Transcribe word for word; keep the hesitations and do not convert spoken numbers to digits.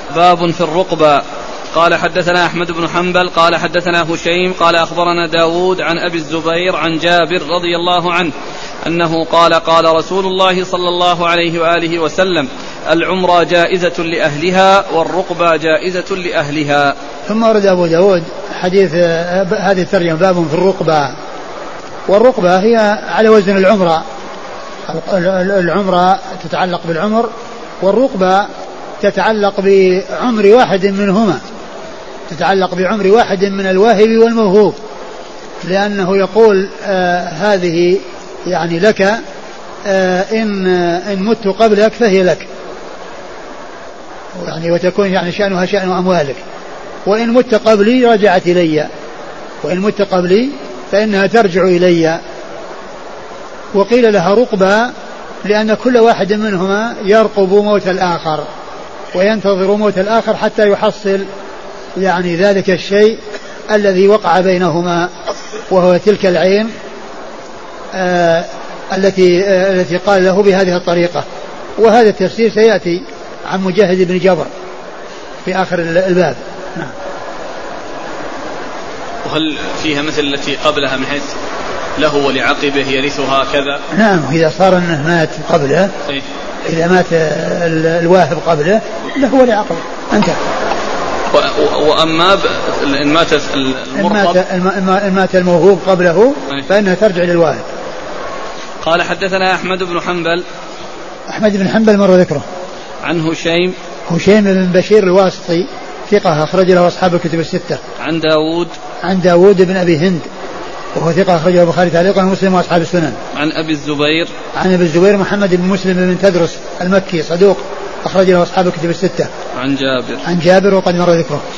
باب في الرقبة. قال حدثنا أحمد بن حنبل قال حدثنا هشيم قال أخبرنا داود عن أبي الزبير عن جابر رضي الله عنه أنه قال قال رسول الله صلى الله عليه وآله وسلم العمرة جائزة لأهلها والرقبة جائزة لأهلها. ثم ورد أبو داود حديث هذه الترجمة باب في الرقبة. والرقبة هي على وزن العمرة، العمرة تتعلق بالعمر، والرقبة تتعلق بعمر واحد منهما، تتعلق بعمر واحد من الواهب والموهوب، لأنه يقول آه هذه يعني لك، آه إن, إن مت قبلك فهي لك، يعني وتكون يعني شأنها شأن أموالك، وإن مت قبلي رجعت إلي، وإن مت قبلي فإنها ترجع إلي. وقيل لها رقبة لأن كل واحد منهما يرقب موت الآخر وينتظر موت الآخر حتى يحصل يعني ذلك الشيء الذي وقع بينهما، وهو تلك العين آه التي آه التي قال له بهذه الطريقة. وهذا التفسير سيأتي عن مجاهد بن جبر في آخر الباب. نعم. وهل فيها مثل التي قبلها من حيث له ولعقبه يرثها كذا؟ نعم، إذا صار أنه مات قبله، إيه؟ إذا مات الواهب قبله له ولعقبه انتهى. وأما إن مات المرقب إن مات الموهوب قبله فإنها ترجع للواهب. قال حدثنا أحمد بن حنبل. أحمد بن حنبل مر ذكره. عن هشيم هشيم بن بشير الواسطي ثقة أخرج له أصحاب الكتب الستة. عن داود عن داود بن أبي هند وهو ثقة أخرجه البخاري تعليقا ومسلم وأصحاب السنن. عن أبي الزبير. عن أبي الزبير محمد بن مسلم بن تدرس المكي صدوق أخرج له أصحاب الكتب الستة. عن جابر. عن جابر وقد مر ذكره.